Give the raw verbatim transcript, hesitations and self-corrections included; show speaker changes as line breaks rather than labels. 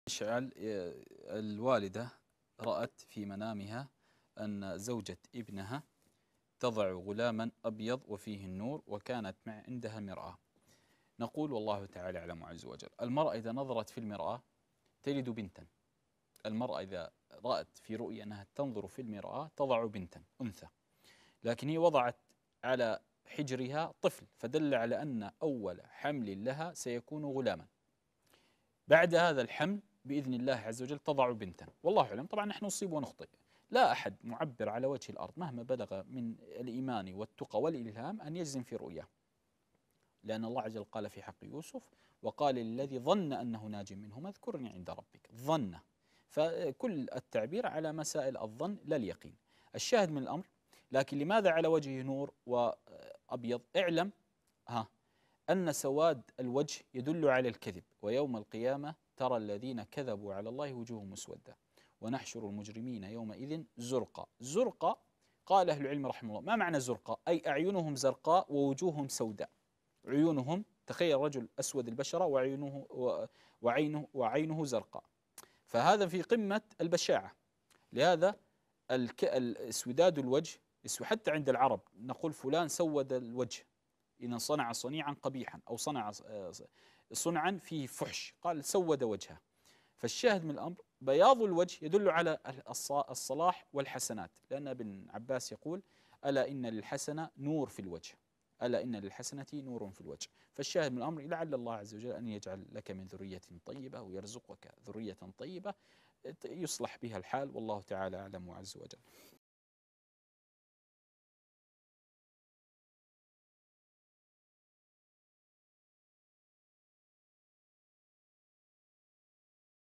اشعل الوالدة رأت في منامها أن زوجة ابنها تضع غلاما أبيض وفيه النور، وكانت مع عندها مرآة. نقول والله تعالى أعلم عز وجل، المرأة إذا نظرت في المرآة تلد بنتا. المرأة إذا رأت في رؤيا أنها تنظر في المرآة تضع بنتا أنثى، لكن هي وضعت على حجرها طفل، فدل على أن أول حمل لها سيكون غلاما. بعد هذا الحمل بإذن الله عز وجل تضع بنتا، والله أعلم. طبعا نحن نصيب ونخطئ، لا أحد معبر على وجه الأرض مهما بلغ من الإيمان والتقى والإلهام أن يجزم في رؤياه، لأن الله عز وجل قال في حق يوسف: وقال الذي ظن أنه ناج منهما اذكرني عند ربك. ظن، فكل التعبير على مسائل الظن لا اليقين. الشاهد من الأمر، لكن لماذا على وجهه نور وأبيض؟ اعلم ها أن سواد الوجه يدل على الكذب، ويوم القيامة ترى الذين كذبوا على الله وجوههم مسودة ونحشر المجرمين يومئذ زرقا. زرقا قال أهل العلم رحمه الله: ما معنى زرقا؟ أي أعينهم زرقاء ووجوههم سوداء. عيونهم، تخيل رجل أسود البشرة وعينه وعينه وعينه زرقاء، فهذا في قمة البشاعة. لهذا السوداد الوجه، حتى عند العرب نقول فلان سود الوجه إذا صنع صنيعا قبيحا أو صنع صنعا فيه فحش، قال سود وجهه. فالشاهد من الأمر، بياض الوجه يدل على الصلاح والحسنات، لأن ابن عباس يقول: ألا إن للحسنة نور في الوجه، ألا إن للحسنة نور في الوجه. فالشاهد من الأمر، لعل الله عز وجل أن يجعل لك من ذرية طيبة ويرزقك ذرية طيبة يصلح بها الحال، والله تعالى أعلم عز وجل.